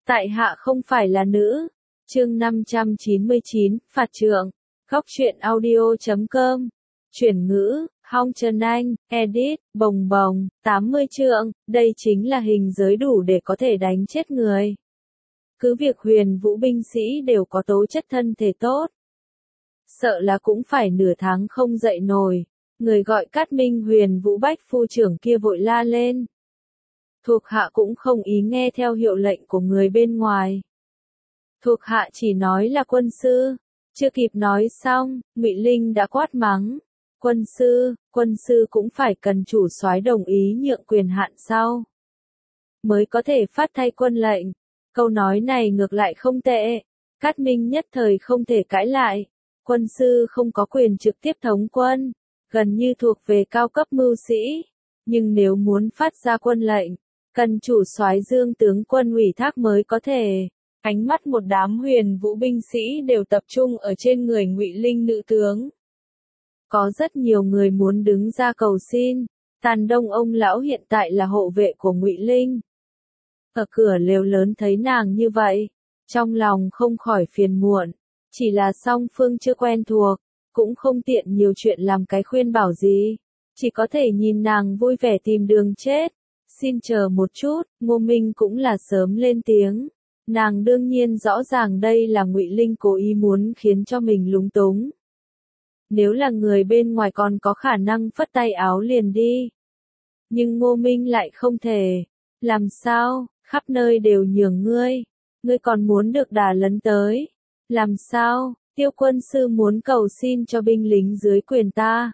Tại hạ không phải là nữ. Chương 599, Phạt Trượng. Góc truyện audio.com. Chuyển ngữ, Hong Trần Anh, edit, bồng bồng, 80 trượng, đây chính là hình giới đủ để có thể đánh chết người. Cứ việc huyền vũ binh sĩ đều có tố chất thân thể tốt. Sợ là cũng phải nửa tháng không dậy nổi. Người gọi Cát Minh huyền vũ bách phu trưởng kia vội la lên. Thuộc hạ cũng không ý nghe theo hiệu lệnh của người bên ngoài. Thuộc hạ chỉ nói là quân sư. Chưa kịp nói xong, Ngụy Linh đã quát mắng. Quân sư cũng phải cần chủ soái đồng ý nhượng quyền hạn sau. Mới có thể phát thay quân lệnh. Câu nói này ngược lại không tệ. Cát Minh nhất thời không thể cãi lại. Quân sư không có quyền trực tiếp thống quân. Gần như thuộc về cao cấp mưu sĩ. Nhưng nếu muốn phát ra quân lệnh, cần chủ soái Dương tướng quân ủy thác mới có thể. Ánh mắt một đám huyền vũ binh sĩ đều tập trung ở trên người Ngụy Linh nữ tướng. Có rất nhiều người muốn đứng ra cầu xin. Tàn Đông ông lão hiện tại là hộ vệ của Ngụy Linh. Ở cửa lều lớn thấy nàng như vậy, trong lòng không khỏi phiền muộn. Chỉ là song phương chưa quen thuộc, cũng không tiện nhiều chuyện làm cái khuyên bảo gì. Chỉ có thể nhìn nàng vui vẻ tìm đường chết. Xin chờ một chút, Ngô Minh cũng là sớm lên tiếng. Nàng đương nhiên rõ ràng đây là Ngụy Linh cố ý muốn khiến cho mình lúng túng. Nếu là người bên ngoài còn có khả năng phất tay áo liền đi. Nhưng Ngô Minh lại không thể. Làm sao, khắp nơi đều nhường ngươi. Ngươi còn muốn được đà lấn tới. Làm sao, Tiêu quân sư muốn cầu xin cho binh lính dưới quyền ta.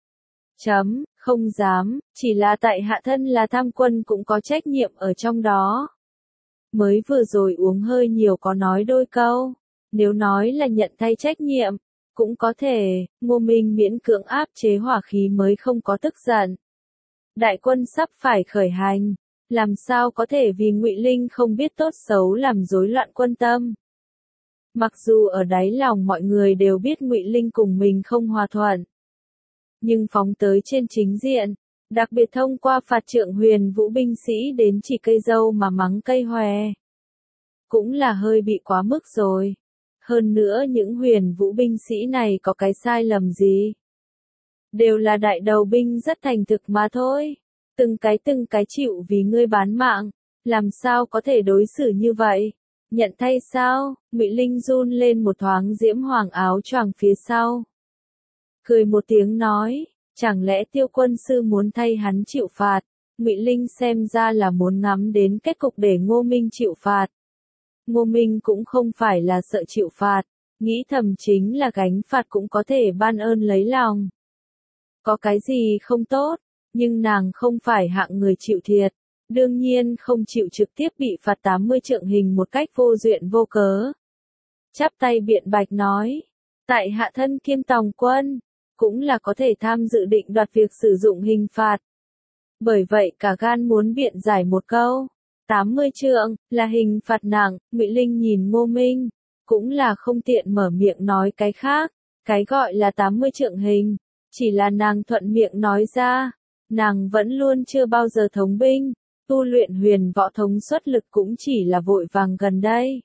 Không dám, chỉ là tại hạ thân là tham quân cũng có trách nhiệm ở trong đó. Mới vừa rồi uống hơi nhiều có nói đôi câu. Nếu nói là nhận thay trách nhiệm, cũng có thể. Ngô Minh miễn cưỡng áp chế hỏa khí mới không có tức giận. Đại quân sắp phải khởi hành, làm sao có thể vì Ngụy Linh không biết tốt xấu làm rối loạn quân tâm. Mặc dù ở đáy lòng mọi người đều biết Ngụy Linh cùng mình không hòa thuận, nhưng phóng tới trên chính diện, đặc biệt thông qua phạt trượng huyền vũ binh sĩ đến chỉ cây dâu mà mắng cây hòe, cũng là hơi bị quá mức rồi. Hơn nữa những huyền vũ binh sĩ này có cái sai lầm gì? Đều là đại đầu binh rất thành thực mà thôi. Từng cái chịu vì ngươi bán mạng, làm sao có thể đối xử như vậy? Nhận thay sao? Ngụy Linh run lên một thoáng diễm hoàng áo choàng phía sau. Cười một tiếng nói, chẳng lẽ Tiêu quân sư muốn thay hắn chịu phạt? Ngụy Linh xem ra là muốn ngắm đến kết cục để Ngô Minh chịu phạt. Ngô Minh cũng không phải là sợ chịu phạt, nghĩ thầm chính là gánh phạt cũng có thể ban ơn lấy lòng. Có cái gì không tốt, nhưng nàng không phải hạng người chịu thiệt, đương nhiên không chịu trực tiếp bị phạt 80 trượng hình một cách vô duyên vô cớ. Chắp tay biện bạch nói, tại hạ thân kiêm tòng quân, cũng là có thể tham dự định đoạt việc sử dụng hình phạt. Bởi vậy cả gan muốn biện giải một câu. 80 trượng, là hình phạt nặng. Ngụy Linh nhìn Ngô Minh, cũng là không tiện mở miệng nói cái khác. Cái gọi là 80 trượng hình, chỉ là nàng thuận miệng nói ra. Nàng vẫn luôn chưa bao giờ thống binh, tu luyện huyền võ thống xuất lực cũng chỉ là vội vàng gần đây.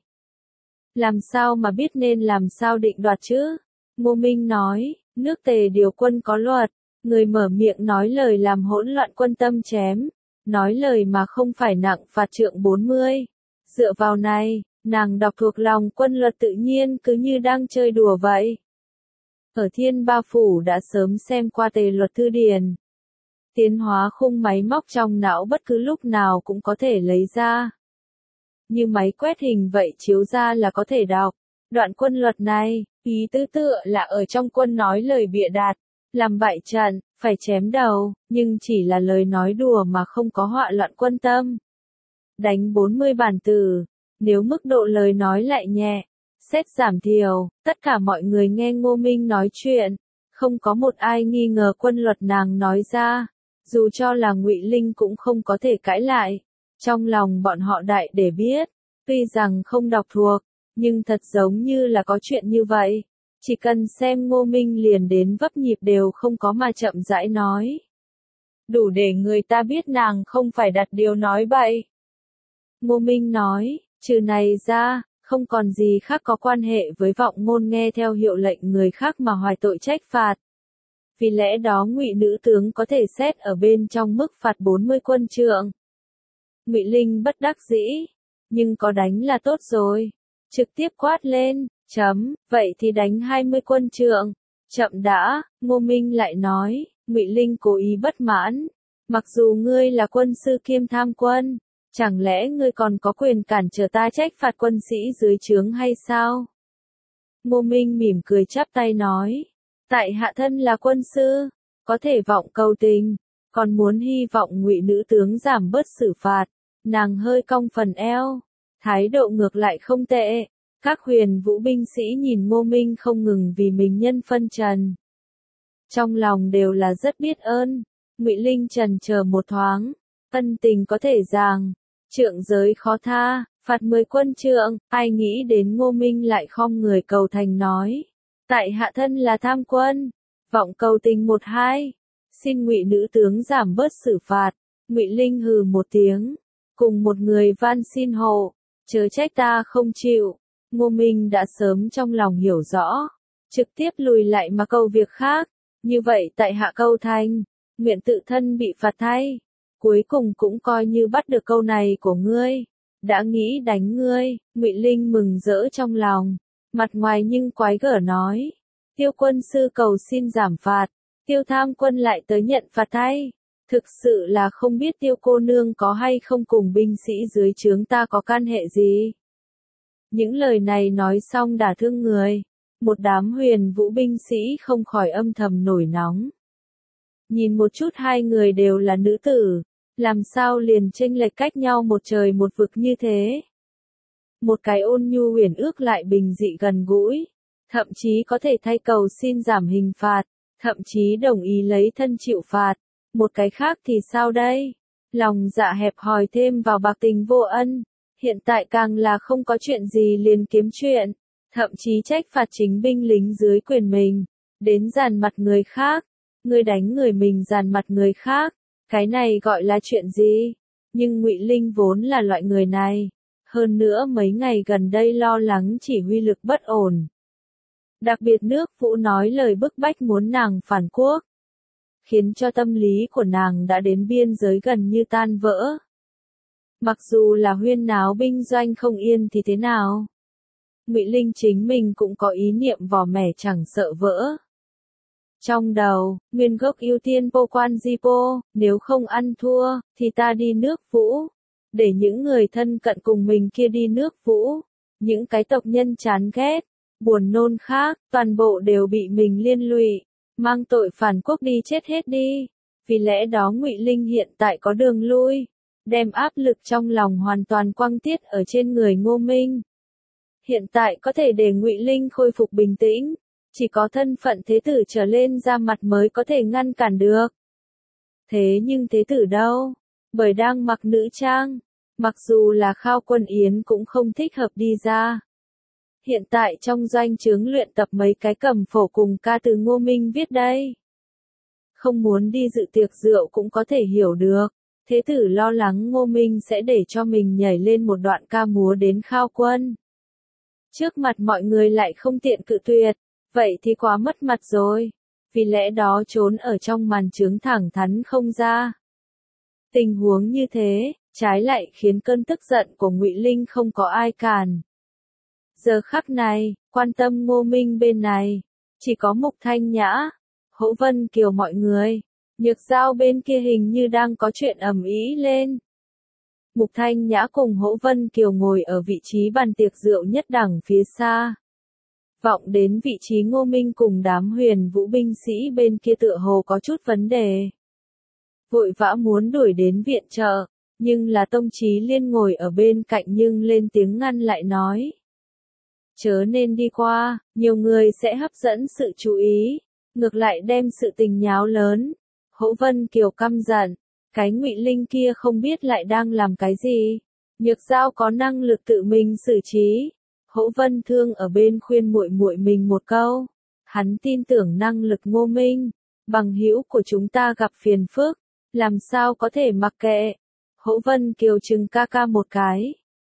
Làm sao mà biết nên làm sao định đoạt chứ? Ngô Minh nói, nước Tề điều quân có luật, người mở miệng nói lời làm hỗn loạn quân tâm chém. Nói lời mà không phải nặng phạt trượng 40. Dựa vào này, nàng đọc thuộc lòng quân luật tự nhiên cứ như đang chơi đùa vậy. Ở Thiên Ba Phủ đã sớm xem qua Tề luật thư điển. Tiến hóa khung máy móc trong não bất cứ lúc nào cũng có thể lấy ra. Như máy quét hình vậy chiếu ra là có thể đọc. Đoạn quân luật này, ý tứ tựa là ở trong quân nói lời bịa đặt. Làm bại trận, phải chém đầu, nhưng chỉ là lời nói đùa mà không có họa loạn quân tâm. Đánh 40 bản tử, nếu mức độ lời nói lại nhẹ, xét giảm thiểu, tất cả mọi người nghe Ngô Minh nói chuyện, không có một ai nghi ngờ quân luật nàng nói ra, dù cho là Ngụy Linh cũng không có thể cãi lại. Trong lòng bọn họ đại để biết, tuy rằng không đọc thuộc, nhưng thật giống như là có chuyện như vậy. Chỉ cần xem Ngô Minh liền đến vấp nhịp đều không có mà chậm rãi nói. Đủ để người ta biết nàng không phải đặt điều nói bậy. Ngô Minh nói, Trừ này ra, không còn gì khác có quan hệ với vọng ngôn nghe theo hiệu lệnh người khác mà hoài tội trách phạt. Vì lẽ đó Ngụy nữ tướng có thể xét ở bên trong mức phạt 40 quân trượng. Ngụy Linh bất đắc dĩ, nhưng có đánh là tốt rồi. Trực tiếp quát lên, vậy thì đánh 20 quân trượng. Chậm đã, Ngô Minh lại nói, Ngụy Linh cố ý bất mãn. Mặc dù ngươi là quân sư kiêm tham quân, chẳng lẽ ngươi còn có quyền cản trở ta trách phạt quân sĩ dưới trướng hay sao? Ngô Minh mỉm cười chắp tay nói, tại hạ thân là quân sư, có thể vọng cầu tình, còn muốn hy vọng Ngụy nữ tướng giảm bớt xử phạt. Nàng hơi cong phần eo, thái độ ngược lại không tệ. Các huyền vũ binh sĩ nhìn Ngô Minh không ngừng vì mình nhân phân trần. Trong lòng đều là rất biết ơn. Ngụy Linh trần chờ một thoáng, ân tình có thể giảng, trượng giới khó tha, phạt 10 quân trượng. Ai nghĩ đến Ngô Minh lại khom người cầu thành nói, tại hạ thân là tham quân, vọng cầu tình 1-2, xin Ngụy nữ tướng giảm bớt xử phạt. Ngụy Linh hừ một tiếng, cùng một người van xin hộ, chớ trách ta không chịu. Ngô Minh đã sớm trong lòng hiểu rõ, trực tiếp lùi lại mà câu việc khác. Như vậy tại hạ câu thành, nguyện tự thân bị phạt thay. Cuối cùng cũng coi như bắt được câu này của ngươi. Đã nghĩ đánh ngươi. Ngụy Linh mừng rỡ trong lòng, mặt ngoài nhưng quái gở nói, Tiêu quân sư cầu xin giảm phạt, Tiêu tham quân lại tới nhận phạt thay. Thực sự là không biết Tiêu cô nương có hay không cùng binh sĩ dưới trướng ta có can hệ gì. Những lời này nói xong đả thương người. Một đám huyền vũ binh sĩ không khỏi âm thầm nổi nóng. Nhìn một chút hai người đều là nữ tử, làm sao liền chênh lệch cách nhau một trời một vực như thế. Một cái ôn nhu huyền ước lại bình dị gần gũi, thậm chí có thể thay cầu xin giảm hình phạt, thậm chí đồng ý lấy thân chịu phạt. Một cái khác thì sao đây? Lòng dạ hẹp hòi thêm vào bạc tình vô ân, hiện tại càng là không có chuyện gì liền kiếm chuyện. Thậm chí trách phạt chính binh lính dưới quyền mình, đến dàn mặt người khác, người đánh người mình dàn mặt người khác, cái này gọi là chuyện gì? Nhưng Ngụy Linh vốn là loại người này, hơn nữa mấy ngày gần đây lo lắng chỉ huy lực bất ổn. Đặc biệt nước Vũ nói lời bức bách muốn nàng phản quốc, khiến cho tâm lý của nàng đã đến biên giới gần như tan vỡ. Mặc dù là huyên náo binh doanh không yên thì thế nào? Ngụy Linh chính mình cũng có ý niệm vỏ mẻ chẳng sợ vỡ. Trong đầu, nguyên gốc ưu tiên po quan di po, nếu không ăn thua, thì ta đi nước Vũ. Để những người thân cận cùng mình kia đi nước Vũ. Những cái tộc nhân chán ghét, buồn nôn khác, toàn bộ đều bị mình liên lụy, mang tội phản quốc đi chết hết đi. Vì lẽ đó Ngụy Linh hiện tại có đường lui, đem áp lực trong lòng hoàn toàn quăng tiết ở trên người Ngô Minh. Hiện tại có thể để Ngụy Linh khôi phục bình tĩnh, chỉ có thân phận thế tử trở lên ra mặt mới có thể ngăn cản được. Thế nhưng thế tử đâu? Bởi đang mặc nữ trang, mặc dù là Khao Quân Yến cũng không thích hợp đi ra. Hiện tại trong doanh trướng luyện tập mấy cái cầm phổ cùng ca từ Ngô Minh viết đây. Không muốn đi dự tiệc rượu cũng có thể hiểu được. Thế tử lo lắng Ngô Minh sẽ để cho mình nhảy lên một đoạn ca múa đến Khao Quân. Trước mặt mọi người lại không tiện cự tuyệt, vậy thì quá mất mặt rồi. Vì lẽ đó trốn ở trong màn trướng thẳng thắn không ra. Tình huống như thế, trái lại khiến cơn tức giận của Ngụy Linh không có ai cản. Giờ khắc này, quan tâm Ngô Minh bên này, chỉ có Mục Thanh Nhã, Hỗ Vân Kiều mọi người. Nhược Giao bên kia hình như đang có chuyện ầm ĩ lên. Mục Thanh Nhã cùng Hỗ Vân Kiều ngồi ở vị trí bàn tiệc rượu nhất đẳng phía xa. Vọng đến vị trí Ngô Minh cùng đám huyền vũ binh sĩ bên kia tựa hồ có chút vấn đề. Vội vã muốn đuổi đến viện trợ, nhưng là Tông Chí Liên ngồi ở bên cạnh nhưng lên tiếng ngăn lại nói. Chớ nên đi qua, nhiều người sẽ hấp dẫn sự chú ý, ngược lại đem sự tình nháo lớn. Hỗ Vân Kiều căm giận, cái Ngụy Linh kia không biết lại đang làm cái gì. Nhược Giao có năng lực tự mình xử trí. Hỗ Vân Thương ở bên khuyên muội muội mình một câu. Hắn tin tưởng năng lực Ngô Minh, bằng hữu của chúng ta gặp phiền phức, làm sao có thể mặc kệ. Hỗ Vân Kiều chừng ca ca một cái.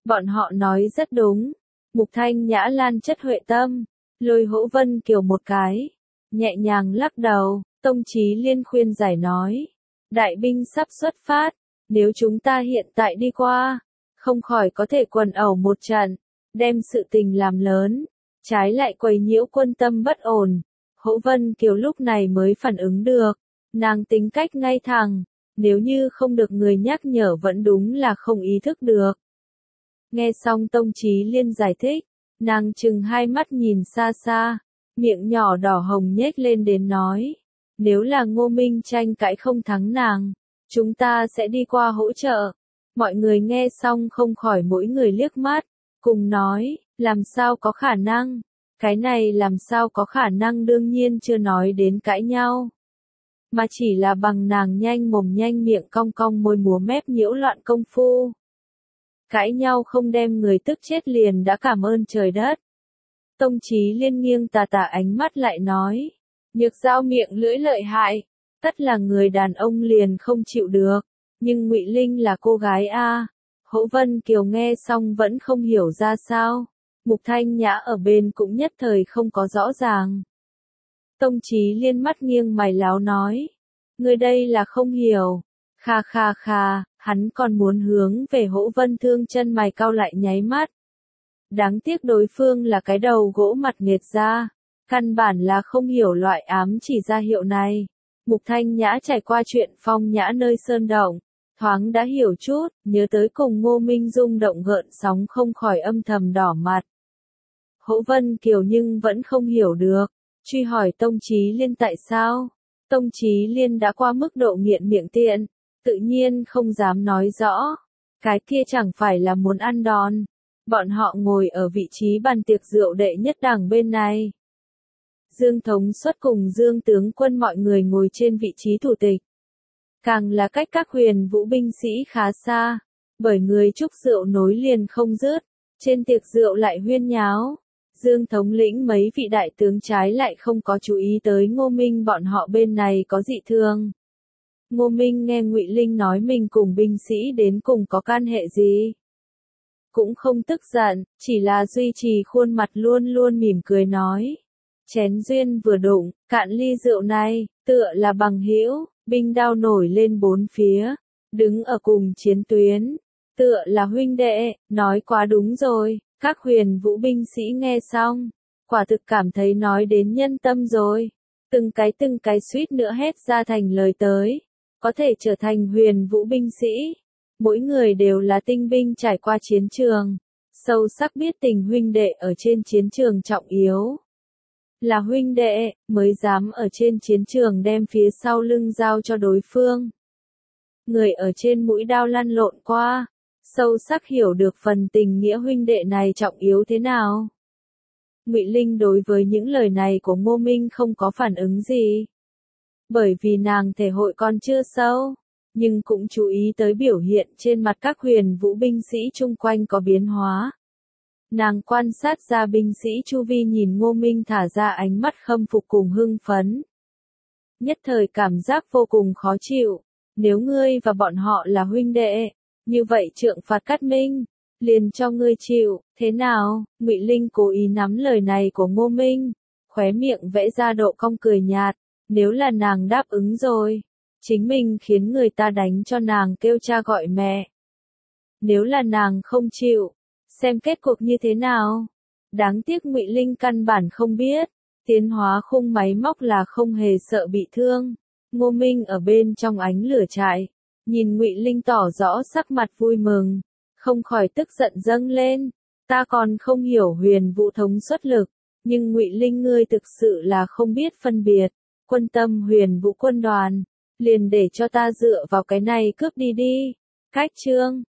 Bọn họ nói rất đúng. Mục Thanh Nhã lan chất huệ tâm, lôi Hỗ Vân Kiều một cái, nhẹ nhàng lắc đầu. Tông Chí Liên khuyên giải nói, đại binh sắp xuất phát, nếu chúng ta hiện tại đi qua, không khỏi có thể quần ẩu một trận, đem sự tình làm lớn, trái lại quấy nhiễu quân tâm bất ổn. Hỗ Vân Kiều lúc này mới phản ứng được, nàng tính cách ngay thẳng, nếu như không được người nhắc nhở vẫn đúng là không ý thức được. Nghe xong Tông Chí Liên giải thích, nàng chừng hai mắt nhìn xa xa, miệng nhỏ đỏ hồng nhếch lên đến nói, nếu là Ngô Minh tranh cãi không thắng nàng, chúng ta sẽ đi qua hỗ trợ. Mọi người nghe xong không khỏi mỗi người liếc mắt, cùng nói, làm sao có khả năng, cái này làm sao có khả năng, đương nhiên chưa nói đến cãi nhau, mà chỉ là bằng nàng nhanh mồm nhanh miệng cong cong môi múa mép nhiễu loạn công phu. Cãi nhau không đem người tức chết liền đã cảm ơn trời đất. Tông Chí Liên nghiêng tà tà ánh mắt lại nói, Nhược Giao miệng lưỡi lợi hại, tất là người đàn ông liền không chịu được, nhưng Ngụy Linh là cô gái a. Hỗ Vân Kiều nghe xong vẫn không hiểu ra sao, Mục Thanh Nhã ở bên cũng nhất thời không có rõ ràng. Tông Chí Liên mắt nghiêng mày láo nói, người đây là không hiểu. Kha kha kha, hắn còn muốn hướng về Hỗ Vân Thương chân mày cau lại nháy mắt. Đáng tiếc đối phương là cái đầu gỗ mặt nghiệt ra, căn bản là không hiểu loại ám chỉ ra hiệu này. Mục Thanh Nhã trải qua chuyện phong nhã nơi sơn động, thoáng đã hiểu chút, nhớ tới cùng Ngô Minh Dung động gợn sóng không khỏi âm thầm đỏ mặt. Hỗ Vân Kiều nhưng vẫn không hiểu được, truy hỏi Tông Chí Liên tại sao. Tông Chí Liên đã qua mức độ nghiện miệng tiện, tự nhiên không dám nói rõ. Cái kia chẳng phải là muốn ăn đòn. Bọn họ ngồi ở vị trí bàn tiệc rượu đệ nhất đẳng bên này. Dương Thống Suất cùng Dương Tướng Quân mọi người ngồi trên vị trí thủ tịch. Càng là cách các huyền vũ binh sĩ khá xa, bởi người chúc rượu nối liền không dứt, trên tiệc rượu lại huyên nháo. Dương thống lĩnh mấy vị đại tướng trái lại không có chú ý tới Ngô Minh bọn họ bên này có dị thường. Ngô Minh nghe Ngụy Linh nói mình cùng binh sĩ đến cùng có can hệ gì, cũng không tức giận, chỉ là duy trì khuôn mặt luôn luôn mỉm cười nói. Chén duyên vừa đụng, cạn ly rượu này, tựa là bằng hữu, binh đao nổi lên bốn phía, đứng ở cùng chiến tuyến, tựa là huynh đệ, nói quá đúng rồi. Các huyền vũ binh sĩ nghe xong, quả thực cảm thấy nói đến nhân tâm rồi. Từng cái suýt nữa hét ra thành lời tới, có thể trở thành huyền vũ binh sĩ. Mỗi người đều là tinh binh trải qua chiến trường, sâu sắc biết tình huynh đệ ở trên chiến trường trọng yếu. Là huynh đệ, mới dám ở trên chiến trường đem phía sau lưng giao cho đối phương. Người ở trên mũi đao lăn lộn qua, sâu sắc hiểu được phần tình nghĩa huynh đệ này trọng yếu thế nào. Ngụy Linh đối với những lời này của Ngô Minh không có phản ứng gì, bởi vì nàng thể hội còn chưa sâu, nhưng cũng chú ý tới biểu hiện trên mặt các huyền vũ binh sĩ chung quanh có biến hóa. Nàng quan sát ra binh sĩ chu vi nhìn Ngô Minh thả ra ánh mắt khâm phục cùng hưng phấn. Nhất thời cảm giác vô cùng khó chịu, nếu ngươi và bọn họ là huynh đệ, như vậy trượng phạt Cát Minh, liền cho ngươi chịu, thế nào? Ngụy Linh cố ý nắm lời này của Ngô Minh, khóe miệng vẽ ra độ cong cười nhạt, nếu là nàng đáp ứng rồi, chính mình khiến người ta đánh cho nàng kêu cha gọi mẹ. Nếu là nàng không chịu, xem kết cục như thế nào. Đáng tiếc Ngụy Linh căn bản không biết, tiến hóa khung máy móc là không hề sợ bị thương. Ngô Minh ở bên trong ánh lửa trại, nhìn Ngụy Linh tỏ rõ sắc mặt vui mừng, không khỏi tức giận dâng lên. Ta còn không hiểu huyền vũ thống xuất lực, nhưng Ngụy Linh ngươi thực sự là không biết phân biệt. Quân tâm huyền vũ quân đoàn, liền để cho ta dựa vào cái này cướp đi đi. Cách chương